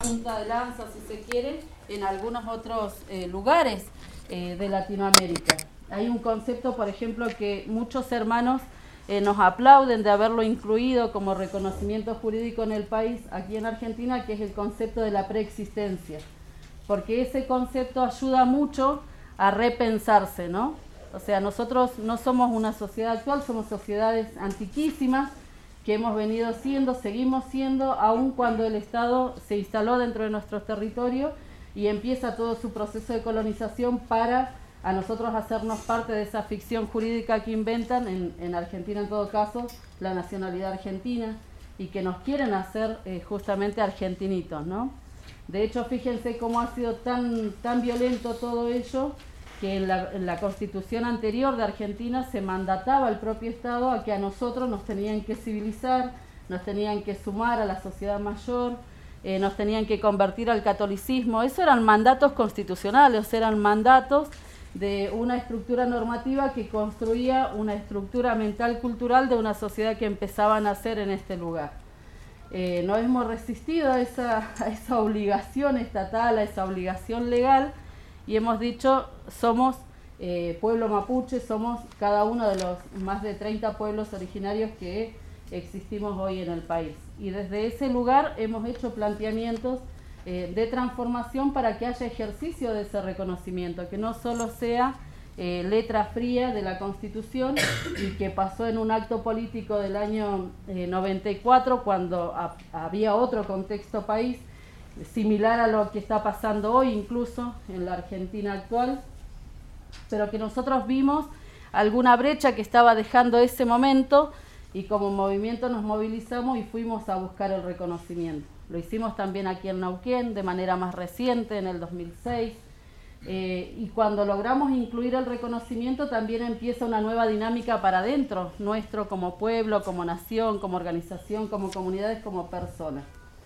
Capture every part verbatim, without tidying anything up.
punta de lanza, si se quiere, en algunos otros eh, lugares eh, de Latinoamérica. Hay un concepto, por ejemplo, que muchos hermanos eh, nos aplauden de haberlo incluido como reconocimiento jurídico en el país, aquí en Argentina, que es el concepto de la preexistencia, porque ese concepto ayuda mucho a repensarse, ¿no? O sea, nosotros no somos una sociedad actual, somos sociedades antiquísimas que hemos venido siendo, seguimos siendo, aun cuando el Estado se instaló dentro de nuestros territorios y empieza todo su proceso de colonización para a nosotros hacernos parte de esa ficción jurídica que inventan, en, en Argentina en todo caso, la nacionalidad argentina, y que nos quieren hacer eh, justamente argentinitos, ¿no? De hecho, fíjense cómo ha sido tan, tan violento todo ello, que en la, en la Constitución anterior de Argentina se mandataba al propio Estado a que a nosotros nos tenían que civilizar, nos tenían que sumar a la sociedad mayor, eh, nos tenían que convertir al catolicismo. Eso eran mandatos constitucionales, eran mandatos de una estructura normativa que construía una estructura mental cultural de una sociedad que empezaba a nacer en este lugar. Eh, no hemos resistido a esa, a esa obligación estatal, a esa obligación legal, y hemos dicho, somos eh, pueblo mapuche, somos cada uno de los más de treinta pueblos originarios que existimos hoy en el país. Y desde ese lugar hemos hecho planteamientos eh, de transformación para que haya ejercicio de ese reconocimiento, que no solo sea eh, letra fría de la Constitución y que pasó en un acto político del año eh, noventa y cuatro, cuando a, había otro contexto país, similar a lo que está pasando hoy incluso en la Argentina actual, pero que nosotros vimos alguna brecha que estaba dejando ese momento y como movimiento nos movilizamos y fuimos a buscar el reconocimiento. Lo hicimos también aquí en Neuquén de manera más reciente, en el dos mil seis, eh, y cuando logramos incluir el reconocimiento también empieza una nueva dinámica para adentro nuestro como pueblo, como nación, como organización, como comunidades, como personas.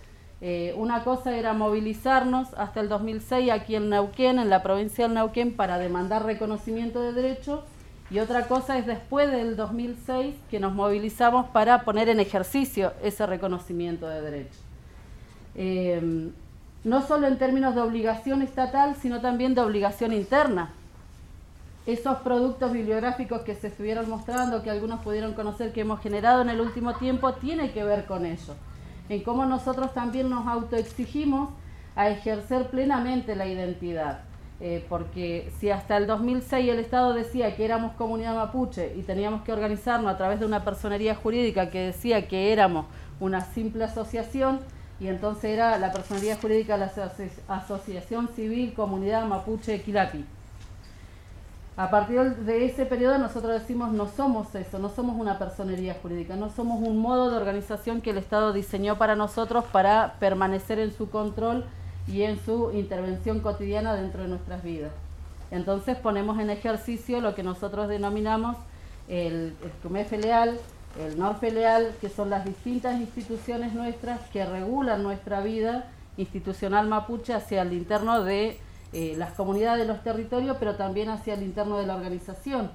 Eh, una cosa era movilizarnos hasta el dos mil seis aquí en Neuquén, en la provincia del Neuquén, para demandar reconocimiento de derechos, y otra cosa es después del dos mil seis que nos movilizamos para poner en ejercicio ese reconocimiento de derechos. Eh, no solo en términos de obligación estatal, sino también de obligación interna. Esos productos bibliográficos que se estuvieron mostrando, que algunos pudieron conocer, que hemos generado en el último tiempo, tiene que ver con ello, en cómo nosotros también nos autoexigimos a ejercer plenamente la identidad. Eh, porque si hasta el dos mil seis el Estado decía que éramos comunidad mapuche y teníamos que organizarnos a través de una personería jurídica que decía que éramos una simple asociación, y entonces era la personería jurídica de la Asociación Civil Comunidad Mapuche Quilapi. A partir de ese periodo nosotros decimos no somos eso, no somos una personería jurídica, no somos un modo de organización que el Estado diseñó para nosotros para permanecer en su control y en su intervención cotidiana dentro de nuestras vidas. Entonces ponemos en ejercicio lo que nosotros denominamos el, el CUMEF Leal, el NORFE Leal, que son las distintas instituciones nuestras que regulan nuestra vida institucional mapuche hacia el interno de Eh, las comunidades de los territorios, pero también hacia el interno de la organización.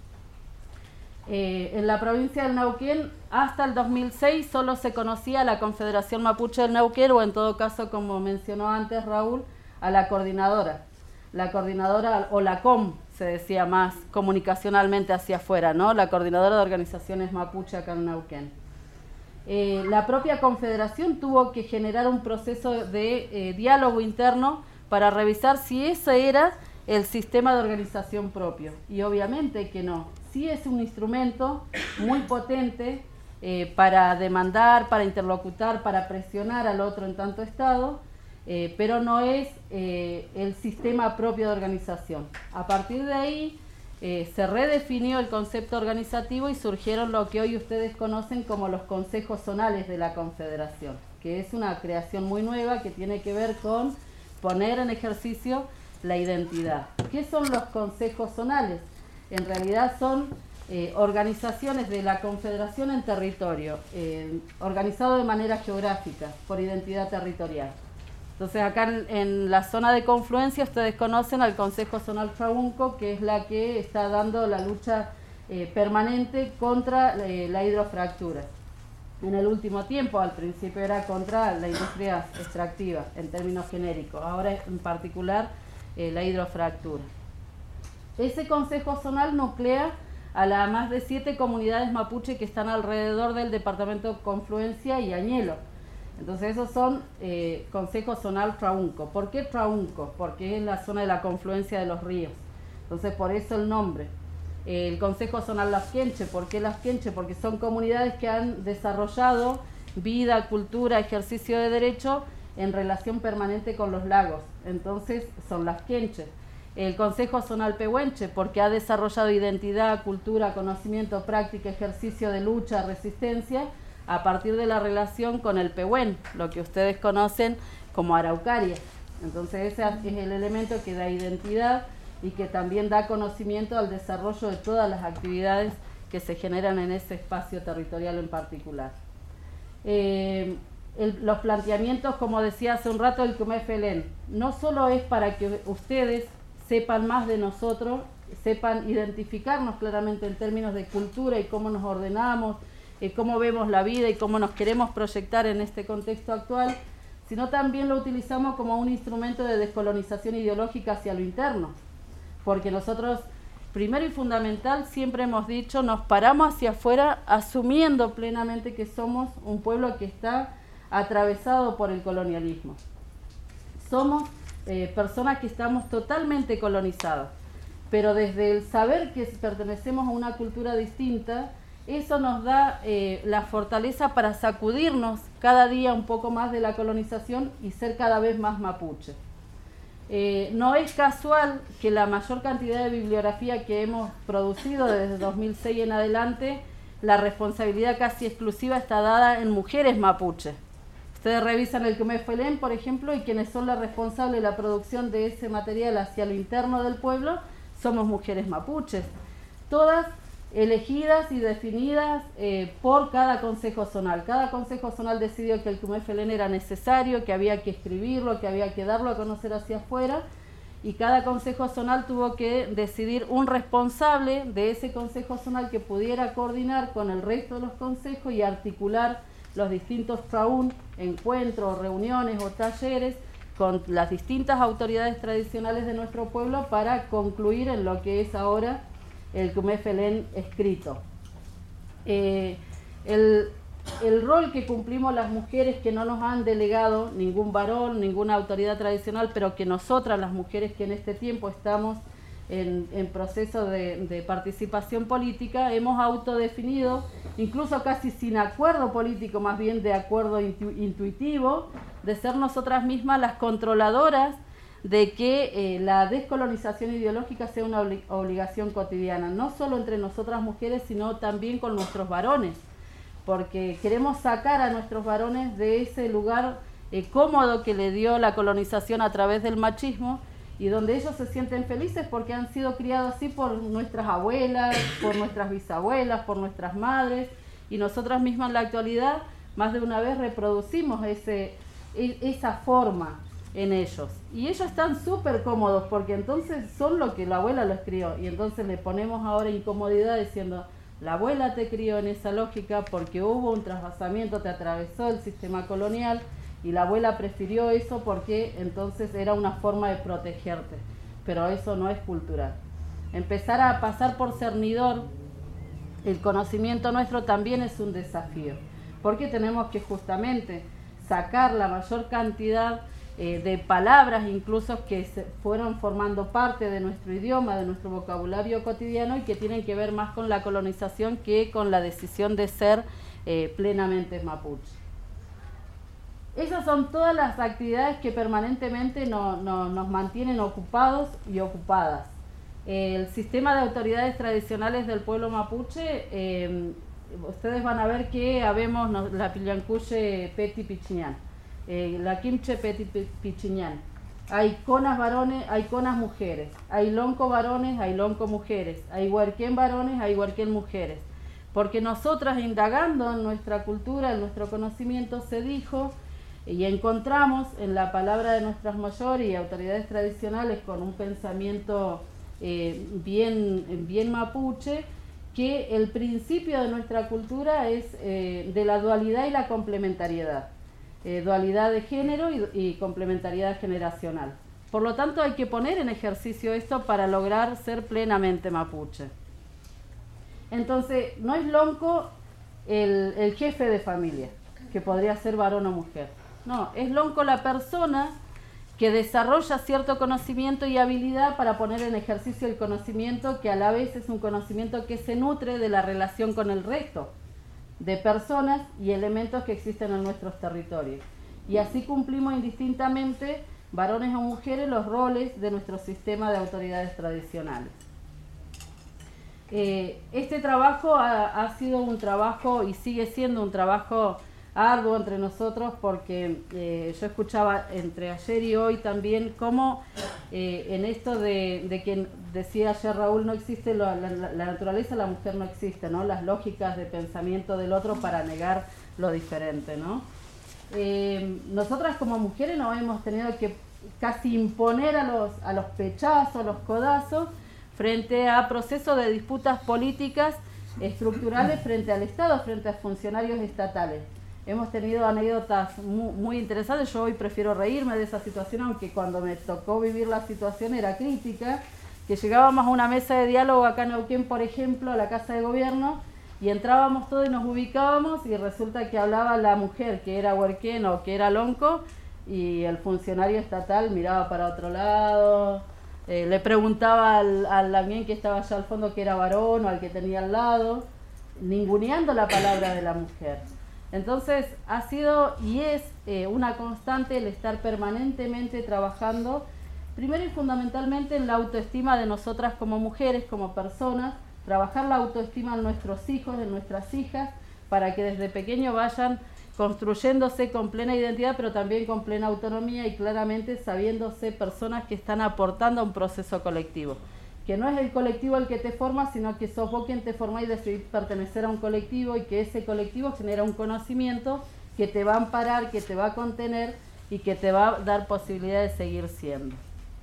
Eh, en la provincia del Neuquén, hasta el dos mil seis, solo se conocía la Confederación Mapuche del Neuquén, o en todo caso, como mencionó antes Raúl, a la coordinadora. La coordinadora, o la C O M, se decía más comunicacionalmente hacia afuera, ¿no? La Coordinadora de Organizaciones Mapuche acá en Neuquén. Eh, la propia Confederación tuvo que generar un proceso de eh, diálogo interno para revisar si ese era el sistema de organización propio. Y obviamente que no. Sí es un instrumento muy potente eh, para demandar, para interlocutar, para presionar al otro en tanto Estado, eh, pero no es eh, el sistema propio de organización. A partir de ahí eh, se redefinió el concepto organizativo y surgieron lo que hoy ustedes conocen como los consejos zonales de la Confederación, que es una creación muy nueva que tiene que ver con poner en ejercicio la identidad. ¿Qué son los consejos zonales? En realidad son eh, organizaciones de la Confederación en territorio, eh, organizado de manera geográfica, por identidad territorial. Entonces acá en, en la zona de confluencia ustedes conocen al Consejo Zonal Chaunco, que es la que está dando la lucha eh, permanente contra eh, la hidrofractura. en el último tiempo. Al principio era contra la industria extractiva, en términos genéricos, ahora en particular eh, la hidrofractura. Ese Consejo Zonal nuclea a las más de siete comunidades mapuche que están alrededor del departamento Confluencia y Añelo. Entonces esos son eh, Consejo Zonal Traunco. ¿Por qué Traunco? Porque es la zona de la confluencia de los ríos. Entonces por eso el nombre. Eh, el Consejo Zonal Lafkenche. ¿Por qué Lafkenche? Porque son comunidades que han desarrollado vida, cultura, ejercicio de derecho en relación permanente con los lagos. Entonces son Lafkenche. El Consejo Zonal Pehuenche, porque ha desarrollado identidad, cultura, conocimiento, práctica, ejercicio de lucha, resistencia, a partir de la relación con el Pehuen, lo que ustedes conocen como Araucaria. Entonces ese es el elemento que da identidad y que también da conocimiento al desarrollo de todas las actividades que se generan en ese espacio territorial en particular. Eh, el, los planteamientos, como decía hace un rato, el Cumefelen, no solo es para que ustedes sepan más de nosotros, sepan identificarnos claramente en términos de cultura y cómo nos ordenamos, eh, cómo vemos la vida y cómo nos queremos proyectar en este contexto actual, sino también lo utilizamos como un instrumento de descolonización ideológica hacia lo interno. Porque nosotros, primero y fundamental, siempre hemos dicho, nos paramos hacia afuera asumiendo plenamente que somos un pueblo que está atravesado por el colonialismo. Somos Eh, personas que estamos totalmente colonizadas, pero desde el saber que pertenecemos a una cultura distinta, eso nos da eh, la fortaleza para sacudirnos cada día un poco más de la colonización y ser cada vez más mapuche. Eh, no es casual que la mayor cantidad de bibliografía que hemos producido desde dos mil seis en adelante, la responsabilidad casi exclusiva está dada en mujeres mapuche. Ustedes revisan el Cumefelen, por ejemplo, y quienes son las responsables de la producción de ese material hacia lo interno del pueblo somos mujeres mapuches, todas elegidas y definidas eh, por cada consejo zonal. Cada consejo zonal decidió que el Cumefelen era necesario, que había que escribirlo, que había que darlo a conocer hacia afuera, y cada consejo zonal tuvo que decidir un responsable de ese consejo zonal que pudiera coordinar con el resto de los consejos y articular los distintos traún, encuentros, reuniones o talleres con las distintas autoridades tradicionales de nuestro pueblo para concluir en lo que es ahora el Cumefelen escrito. Eh, el, el rol que cumplimos las mujeres, que no nos han delegado ningún varón, ninguna autoridad tradicional, pero que nosotras, las mujeres que en este tiempo estamos en, en proceso de, de participación política, hemos autodefinido, incluso casi sin acuerdo político, más bien de acuerdo intu intuitivo, de ser nosotras mismas las controladoras de que eh, la descolonización ideológica sea una obli obligación cotidiana, no solo entre nosotras mujeres, sino también con nuestros varones, porque queremos sacar a nuestros varones de ese lugar eh, cómodo que le dio la colonización a través del machismo, y donde ellos se sienten felices porque han sido criados así por nuestras abuelas, por nuestras bisabuelas, por nuestras madres, y nosotras mismas en la actualidad más de una vez reproducimos ese, esa forma en ellos. Y ellos están súper cómodos porque entonces son lo que la abuela los crió, y entonces le ponemos ahora incomodidad diciendo, la abuela te crió en esa lógica porque hubo un trasvasamiento, te atravesó el sistema colonial, y la abuela prefirió eso porque entonces era una forma de protegerte, pero eso no es cultural. Empezar a pasar por cernidor el conocimiento nuestro también es un desafío, porque tenemos que justamente sacar la mayor cantidad eh, de palabras incluso que se fueron formando parte de nuestro idioma, de nuestro vocabulario cotidiano, y que tienen que ver más con la colonización que con la decisión de ser eh, plenamente mapuche. Esas son todas las actividades que permanentemente no, no, nos mantienen ocupados y ocupadas. El sistema de autoridades tradicionales del pueblo mapuche, eh, ustedes van a ver que habemos no, la Pillancuye Peti Pichiñán, eh, la Quimche Peti Pichiñán. Hay conas varones, hay conas mujeres, hay lonco varones, hay lonco mujeres, hay huarquén varones, hay huarquén mujeres. Porque nosotras, indagando en nuestra cultura, en nuestro conocimiento, se dijo y encontramos en la palabra de nuestras mayores y autoridades tradicionales con un pensamiento eh, bien, bien mapuche, que el principio de nuestra cultura es eh, de la dualidad y la complementariedad, eh, dualidad de género y, y complementariedad generacional. Por lo tanto, hay que poner en ejercicio esto para lograr ser plenamente mapuche. Entonces, no es lonco el, el jefe de familia, que podría ser varón o mujer. No, es lonco la persona que desarrolla cierto conocimiento y habilidad para poner en ejercicio el conocimiento, que a la vez es un conocimiento que se nutre de la relación con el resto de personas y elementos que existen en nuestros territorios. Y así cumplimos indistintamente, varones o mujeres, los roles de nuestro sistema de autoridades tradicionales. Eh, este trabajo ha, ha sido un trabajo y sigue siendo un trabajo arduo entre nosotros, porque eh, yo escuchaba entre ayer y hoy también cómo eh, en esto de, de que decía ayer Raúl, no existe lo, la, la naturaleza, la mujer no existe, ¿no? Las lógicas de pensamiento del otro para negar lo diferente, ¿no? Eh, nosotras como mujeres nos hemos tenido que casi imponer a los, a los pechazos, a los codazos, frente a procesos de disputas políticas estructurales frente al Estado, frente a funcionarios estatales. Hemos tenido anécdotas muy, muy interesantes. Yo hoy prefiero reírme de esa situación, aunque cuando me tocó vivir la situación era crítica, que llegábamos a una mesa de diálogo acá en Neuquén, por ejemplo, a la Casa de Gobierno, y entrábamos todos y nos ubicábamos, y resulta que hablaba la mujer, que era huerquén o que era lonco, y el funcionario estatal miraba para otro lado, eh, le preguntaba al, al alguien que estaba allá al fondo que era varón o al que tenía al lado, ninguneando la palabra de la mujer. Entonces ha sido y es eh, una constante el estar permanentemente trabajando, primero y fundamentalmente en la autoestima de nosotras como mujeres, como personas, trabajar la autoestima en nuestros hijos, en nuestras hijas, para que desde pequeños vayan construyéndose con plena identidad, pero también con plena autonomía y claramente sabiéndose personas que están aportando a un proceso colectivo. Que no es el colectivo el que te forma, sino que sos vos quien te forma y decidís pertenecer a un colectivo, y que ese colectivo genera un conocimiento que te va a amparar, que te va a contener y que te va a dar posibilidad de seguir siendo.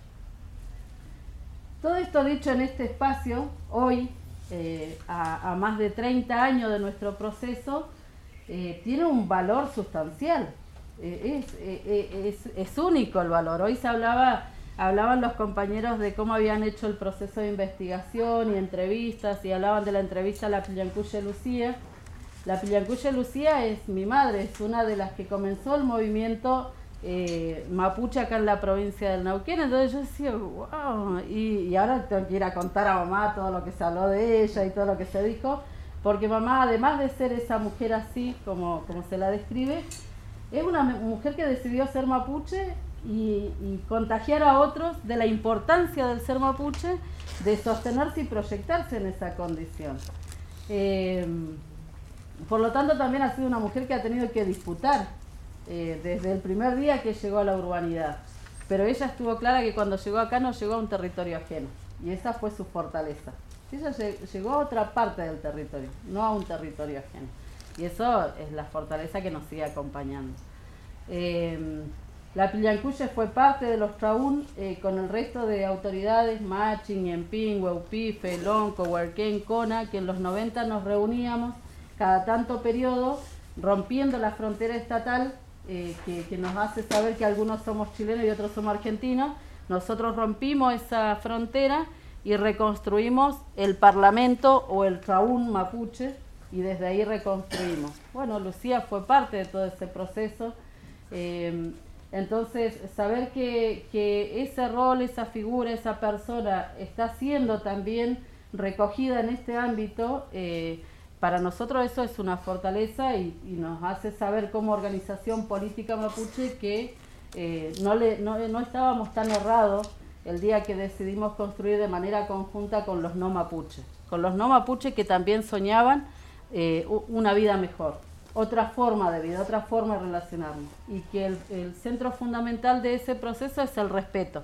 Todo esto dicho en este espacio, hoy, eh, a, a más de treinta años de nuestro proceso, eh, tiene un valor sustancial. Eh, es, eh, es, es único el valor. Hoy se hablaba... Hablaban los compañeros de cómo habían hecho el proceso de investigación y entrevistas, y hablaban de la entrevista a la Pillancuye Lucía. La Pillancuye Lucía es mi madre, es una de las que comenzó el movimiento eh, mapuche acá en la provincia del Neuquén. Entonces yo decía, wow, y, y ahora tengo que ir a contar a mamá todo lo que se habló de ella y todo lo que se dijo, porque mamá, además de ser esa mujer así, como, como se la describe, es una mujer que decidió ser mapuche Y, y contagiar a otros de la importancia del ser mapuche, de sostenerse y proyectarse en esa condición. Eh, por lo tanto, también ha sido una mujer que ha tenido que disputar eh, desde el primer día que llegó a la urbanidad. Pero ella estuvo clara que cuando llegó acá no llegó a un territorio ajeno, y esa fue su fortaleza. Ella llegó a otra parte del territorio, no a un territorio ajeno. Y eso es la fortaleza que nos sigue acompañando. Eh, La Pillancuye fue parte de los Traún eh, con el resto de autoridades, Machi, Ñempín, Hueupife, Lonco, Huerquén, Cona, que en los noventa nos reuníamos cada tanto periodo, rompiendo la frontera estatal, eh, que, que nos hace saber que algunos somos chilenos y otros somos argentinos. Nosotros rompimos esa frontera y reconstruimos el Parlamento o el Traún mapuche, y desde ahí reconstruimos. Bueno, Lucía fue parte de todo ese proceso. Eh, Entonces, saber que, que ese rol, esa figura, esa persona está siendo también recogida en este ámbito, eh, para nosotros eso es una fortaleza, y, y nos hace saber como organización política mapuche que eh, no, le, no, no estábamos tan errados el día que decidimos construir de manera conjunta con los no mapuches, con los no mapuches que también soñaban eh, una vida mejor. Otra forma de vida, otra forma de relacionarnos, y que el, el centro fundamental de ese proceso es el respeto,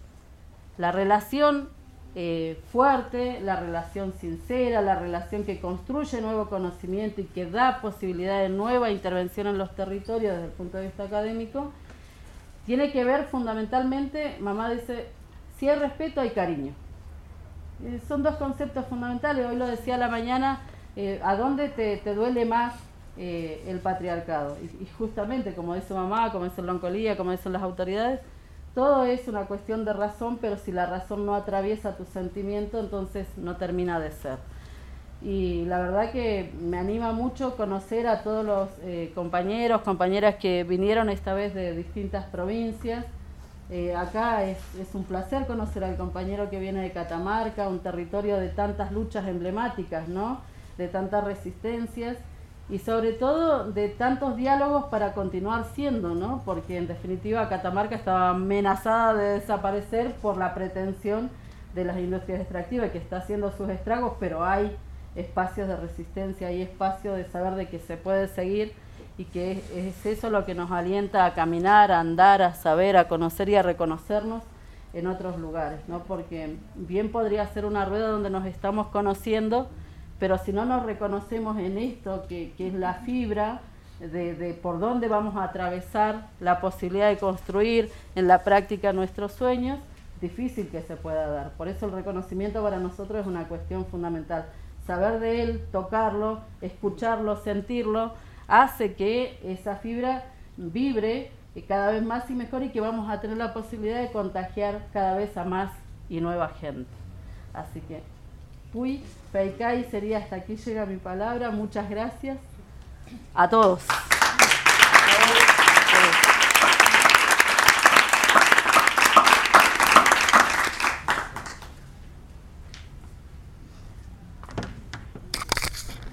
la relación eh, fuerte, la relación sincera, la relación que construye nuevo conocimiento y que da posibilidad de nueva intervención en los territorios desde el punto de vista académico. Tiene que ver fundamentalmente, mamá dice, si hay respeto hay cariño. Eh, son dos conceptos fundamentales. Hoy lo decía a la mañana, eh, ¿a dónde te, te duele más eh, el patriarcado? Y, y justamente, como dice mamá, como dice la oncolía, como dicen las autoridades, todo es una cuestión de razón, pero si la razón no atraviesa tu sentimiento, entonces no termina de ser. Y la verdad que me anima mucho conocer a todos los eh, compañeros, compañeras que vinieron esta vez de distintas provincias. Eh, acá es, es un placer conocer al compañero que viene de Catamarca, un territorio de tantas luchas emblemáticas, ¿no? De tantas resistencias y sobre todo de tantos diálogos para continuar siendo, ¿no? Porque en definitiva Catamarca estaba amenazada de desaparecer por la pretensión de las industrias extractivas, que está haciendo sus estragos, pero hay espacios de resistencia, hay espacios de saber de que se puede seguir y que es, es eso lo que nos alienta a caminar, a andar, a saber, a conocer y a reconocernos en otros lugares, ¿no? Porque bien podría ser una rueda donde nos estamos conociendo, pero si no nos reconocemos en esto, que, que es la fibra de, de por dónde vamos a atravesar la posibilidad de construir en la práctica nuestros sueños, difícil que se pueda dar. Por eso el reconocimiento para nosotros es una cuestión fundamental. Saber de él, tocarlo, escucharlo, sentirlo, hace que esa fibra vibre cada vez más y mejor y que vamos a tener la posibilidad de contagiar cada vez a más y nueva gente. Así que, Puy, Peicay sería hasta aquí llega mi palabra. Muchas gracias a todos.